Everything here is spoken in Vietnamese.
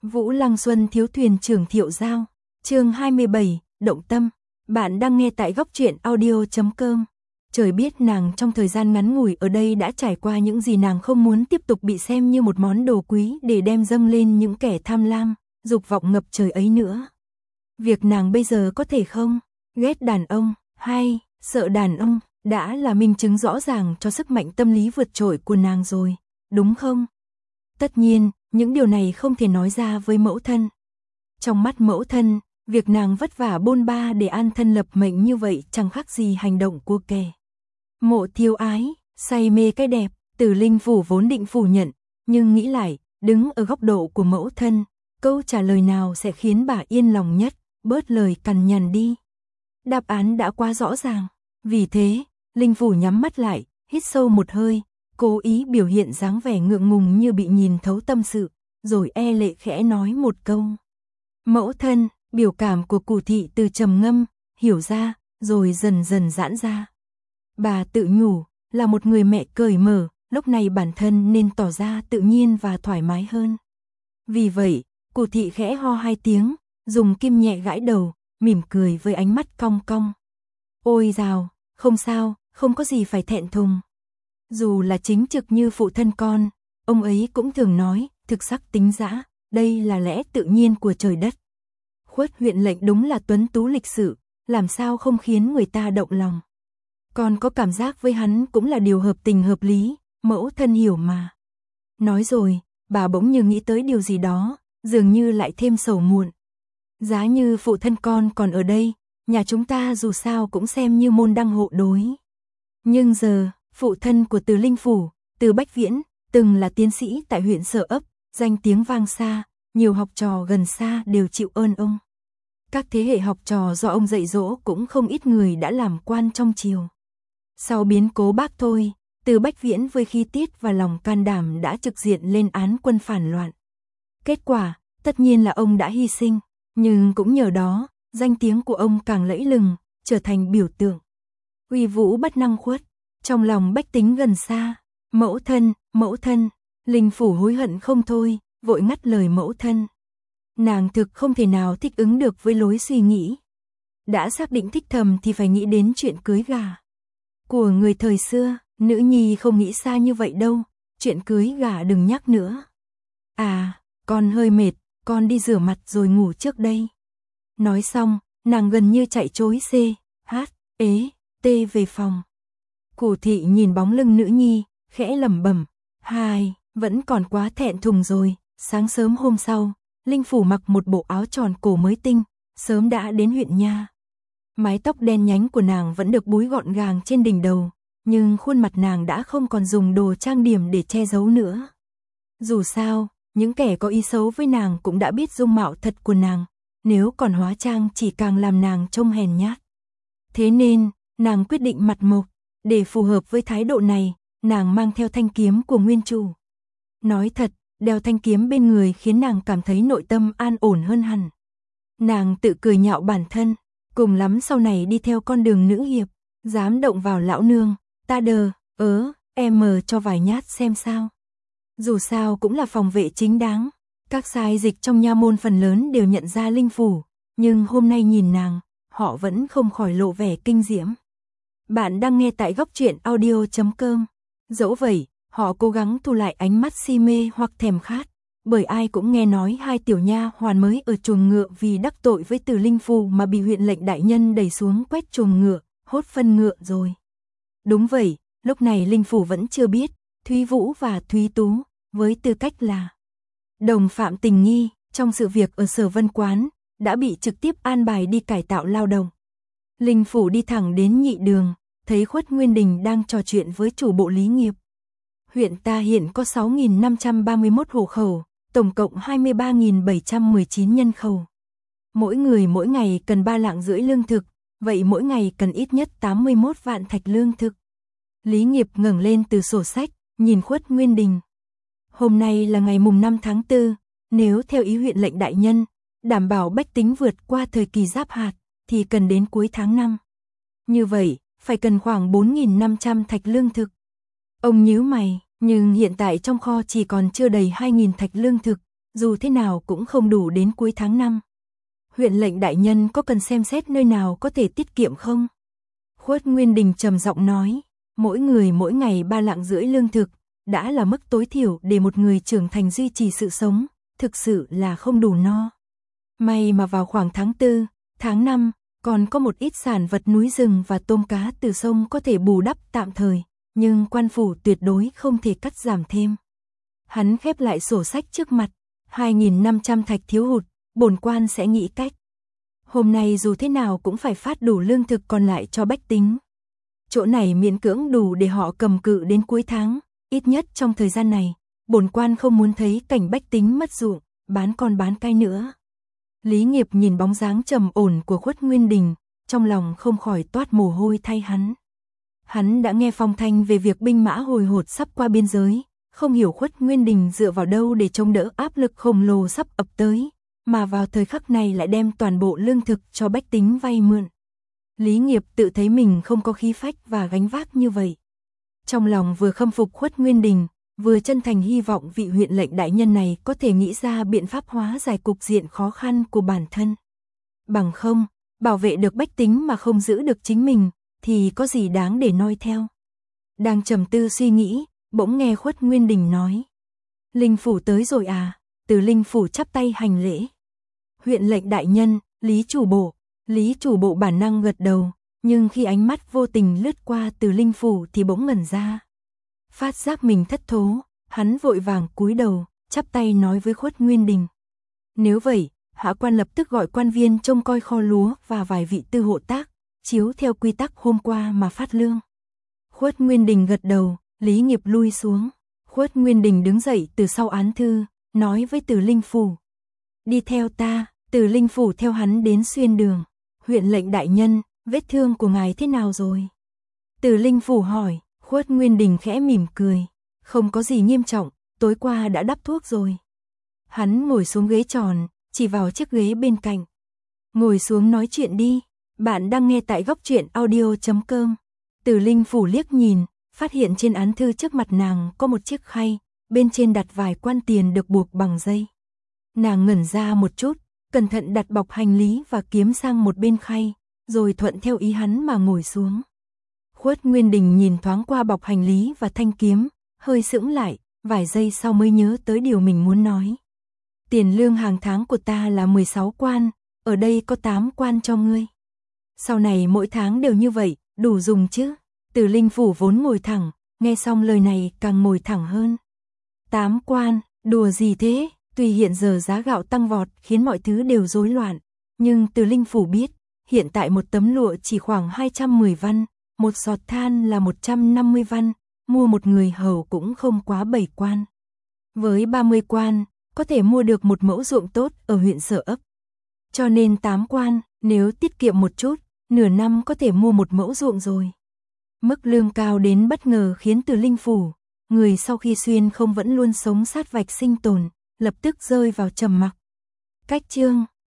Vũ Lăng Xuân thiếu thuyền trưởng Thiệu Giao. Chương 27, động tâm. Bạn đang nghe tại góc truyện audio.com. Trời biết nàng trong thời gian ngắn ngủi ở đây đã trải qua những gì, nàng không muốn tiếp tục bị xem như một món đồ quý để đem dâng lên những kẻ tham lam, dục vọng ngập trời ấy nữa. Việc nàng bây giờ có thể không ghét đàn ông hay sợ đàn ông đã là minh chứng rõ ràng cho sức mạnh tâm lý vượt trội của nàng rồi, đúng không? Tất nhiên, những điều này không thể nói ra với mẫu thân. Trong mắt mẫu thân, việc nàng vất vả bôn ba để an thân lập mệnh như vậy chẳng khác gì hành động của kẻ mộ thiếu ái, say mê cái đẹp. Từ Linh Phủ vốn định phủ nhận, nhưng nghĩ lại, đứng ở góc độ của mẫu thân, câu trả lời nào sẽ khiến bà yên lòng nhất, bớt lời cằn nhằn đi. Đáp án đã quá rõ ràng, vì thế, Linh Phủ nhắm mắt lại, hít sâu một hơi, cố ý biểu hiện dáng vẻ ngượng ngùng như bị nhìn thấu tâm sự, rồi e lệ khẽ nói một câu. Mẫu thân, biểu cảm của Cù Thị từ trầm ngâm, hiểu ra, rồi dần dần giãn ra. Bà tự nhủ, là một người mẹ cởi mở, lúc này bản thân nên tỏ ra tự nhiên và thoải mái hơn. Vì vậy, Cù Thị khẽ ho hai tiếng, dùng kim nhẹ gãi đầu, mỉm cười với ánh mắt cong cong. Ôi dào, không sao, không có gì phải thẹn thùng. Dù là chính trực như phụ thân con, ông ấy cũng thường nói, thực sắc tính dã, đây là lẽ tự nhiên của trời đất. Khuất huyện lệnh đúng là tuấn tú lịch sự, làm sao không khiến người ta động lòng. Con có cảm giác với hắn cũng là điều hợp tình hợp lý, mẫu thân hiểu mà. Nói rồi, bà bỗng như nghĩ tới điều gì đó, dường như lại thêm sầu muộn. Giá như phụ thân con còn ở đây, nhà chúng ta dù sao cũng xem như môn đăng hộ đối. Nhưng giờ, phụ thân của Từ Linh Phủ, Từ Bách Viễn, từng là tiến sĩ tại huyện Sở Ấp, danh tiếng vang xa, nhiều học trò gần xa đều chịu ơn ông. Các thế hệ học trò do ông dạy dỗ cũng không ít người đã làm quan trong triều. Sau biến cố Bác Thôi, Từ Bách Viễn với khí tiết và lòng can đảm đã trực diện lên án quân phản loạn. Kết quả, tất nhiên là ông đã hy sinh, nhưng cũng nhờ đó, danh tiếng của ông càng lẫy lừng, trở thành biểu tượng. Uy vũ bất năng khuất, trong lòng bách tính gần xa. Mẫu thân, Linh Phủ hối hận không thôi, vội ngắt lời mẫu thân. Nàng thực không thể nào thích ứng được với lối suy nghĩ. Đã xác định thích thầm thì phải nghĩ đến chuyện cưới gả. Của người thời xưa, nữ nhi không nghĩ xa như vậy đâu, chuyện cưới gả đừng nhắc nữa. À, con hơi mệt, con đi rửa mặt rồi ngủ trước đây. Nói xong, nàng gần như chạy trối về phòng. Cù Thị nhìn bóng lưng nữ nhi, khẽ lẩm bẩm, vẫn còn quá thẹn thùng rồi. Sáng sớm hôm sau, Linh Phủ mặc một bộ áo tròn cổ mới tinh, sớm đã đến huyện nha. Mái tóc đen nhánh của nàng vẫn được búi gọn gàng trên đỉnh đầu, nhưng khuôn mặt nàng đã không còn dùng đồ trang điểm để che giấu nữa. Dù sao, những kẻ có ý xấu với nàng cũng đã biết dung mạo thật của nàng, nếu còn hóa trang chỉ càng làm nàng trông hèn nhát. Thế nên, nàng quyết định mặt mộc, để phù hợp với thái độ này, nàng mang theo thanh kiếm của nguyên chủ. Nói thật, đeo thanh kiếm bên người khiến nàng cảm thấy nội tâm an ổn hơn hẳn. Nàng tự cười nhạo bản thân, cùng lắm sau này đi theo con đường nữ hiệp, dám động vào lão nương, ta em cho vài nhát xem sao. Dù sao cũng là phòng vệ chính đáng, các sai dịch trong nha môn phần lớn đều nhận ra Linh Phủ, nhưng hôm nay nhìn nàng, họ vẫn không khỏi lộ vẻ kinh diễm. Bạn đang nghe tại góc truyện audio.com. Dẫu vậy, họ cố gắng thu lại ánh mắt si mê hoặc thèm khát, bởi ai cũng nghe nói hai tiểu nha hoàn mới ở chuồng ngựa vì đắc tội với Từ Linh Phủ mà bị huyện lệnh đại nhân đẩy xuống quét chuồng ngựa, hốt phân ngựa rồi. Đúng vậy, lúc này Linh Phủ vẫn chưa biết, Thúy Vũ và Thúy Tú, với tư cách là đồng phạm tình nghi trong sự việc ở Sở Vân Quán, đã bị trực tiếp an bài đi cải tạo lao động. Linh Phủ đi thẳng đến Nhị Đường, thấy Khuất Nguyên Đình đang trò chuyện với chủ bộ lý nghiệp. Huyện ta hiện có 6.531 hộ khẩu, tổng cộng 23.719 nhân khẩu. Mỗi người mỗi ngày cần 3 lạng rưỡi lương thực, vậy mỗi ngày cần ít nhất 81 vạn thạch lương thực. Lý nghiệp ngẩng lên từ sổ sách, nhìn Khuất Nguyên Đình. Hôm nay là ngày mùng 5 tháng 4, nếu theo ý huyện lệnh đại nhân, đảm bảo bách tính vượt qua thời kỳ giáp hạt, thì cần đến cuối tháng 5. Như vậy, phải cần khoảng 4.500 thạch lương thực. Ông nhíu mày, nhưng hiện tại trong kho chỉ còn chưa đầy 2.000 thạch lương thực, dù thế nào cũng không đủ đến cuối tháng 5. Huyện lệnh đại nhân có cần xem xét nơi nào có thể tiết kiệm không? Khuất Nguyên Đình trầm giọng nói, mỗi người mỗi ngày 3 lạng rưỡi lương thực, đã là mức tối thiểu để một người trưởng thành duy trì sự sống, thực sự là không đủ no. May mà vào khoảng tháng 4, tháng 5, còn có một ít sản vật núi rừng và tôm cá từ sông có thể bù đắp tạm thời, nhưng quan phủ tuyệt đối không thể cắt giảm thêm. Hắn khép lại sổ sách trước mặt, 2.500 thạch thiếu hụt, bổn quan sẽ nghĩ cách. Hôm nay dù thế nào cũng phải phát đủ lương thực còn lại cho bách tính. Chỗ này miễn cưỡng đủ để họ cầm cự đến cuối tháng, ít nhất trong thời gian này, bổn quan không muốn thấy cảnh bách tính mất ruộng, bán con bán cái nữa. Lý Nghiệp nhìn bóng dáng trầm ổn của Khuất Nguyên Đình, trong lòng không khỏi toát mồ hôi thay hắn. Hắn đã nghe phong thanh về việc binh mã hồi hột sắp qua biên giới, không hiểu Khuất Nguyên Đình dựa vào đâu để chống đỡ áp lực khổng lồ sắp ập tới, mà vào thời khắc này lại đem toàn bộ lương thực cho bách tính vay mượn. Lý Nghiệp tự thấy mình không có khí phách và gánh vác như vậy. Trong lòng vừa khâm phục Khuất Nguyên Đình, vừa chân thành hy vọng vị huyện lệnh đại nhân này có thể nghĩ ra biện pháp hóa giải cục diện khó khăn của bản thân. Bằng không, bảo vệ được bách tính mà không giữ được chính mình, thì có gì đáng để noi theo. Đang trầm tư suy nghĩ, bỗng nghe Khuất Nguyên Đình nói. Linh phủ tới rồi à? Từ Linh phủ chắp tay hành lễ. Huyện lệnh đại nhân, Lý chủ bộ bản năng gật đầu, nhưng khi ánh mắt vô tình lướt qua Từ Linh phủ thì bỗng ngẩn ra. Phát giác mình thất thố, hắn vội vàng cúi đầu, chắp tay nói với Khuất Nguyên Đình. Nếu vậy, hạ quan lập tức gọi quan viên trông coi kho lúa và vài vị tư hộ tác, chiếu theo quy tắc hôm qua mà phát lương. Khuất Nguyên Đình gật đầu, Lý Nghiệp lui xuống. Khuất Nguyên Đình đứng dậy từ sau án thư, nói với Từ Linh phủ. Đi theo ta. Từ Linh phủ theo hắn đến xuyên đường. Huyện lệnh đại nhân, vết thương của ngài thế nào rồi? Từ Linh phủ hỏi. Khuất Nguyên Đình khẽ mỉm cười. Không có gì nghiêm trọng, tối qua đã đắp thuốc rồi. Hắn ngồi xuống ghế tròn, chỉ vào chiếc ghế bên cạnh. Ngồi xuống nói chuyện đi. Bạn đang nghe tại góc truyện audio.com. Từ Linh phủ liếc nhìn, phát hiện trên án thư trước mặt nàng có một chiếc khay, bên trên đặt vài quan tiền được buộc bằng dây. Nàng ngẩn ra một chút, cẩn thận đặt bọc hành lý và kiếm sang một bên khay, rồi thuận theo ý hắn mà ngồi xuống. Khuất Nguyên Đình nhìn thoáng qua bọc hành lý và thanh kiếm, hơi sững lại, vài giây sau mới nhớ tới điều mình muốn nói. Tiền lương hàng tháng của ta là 16 quan, ở đây có 8 quan cho ngươi. Sau này mỗi tháng đều như vậy, đủ dùng chứ? Từ Linh phủ vốn ngồi thẳng, nghe xong lời này càng ngồi thẳng hơn. 8 quan, đùa gì thế? Tuy hiện giờ giá gạo tăng vọt khiến mọi thứ đều rối loạn, nhưng Từ Linh phủ biết, hiện tại một tấm lụa chỉ khoảng 210 văn, một sọt than là 150 văn, mua một người hầu cũng không quá 7 quan. Với 30 quan, có thể mua được một mẫu ruộng tốt ở huyện Sở Ấp. Cho nên 8 quan, nếu tiết kiệm một chút, nửa năm có thể mua một mẫu ruộng rồi. Mức lương cao đến bất ngờ khiến Từ Linh phủ, người sau khi xuyên không vẫn luôn sống sát vạch sinh tồn, lập tức rơi vào trầm mặc. Cách chương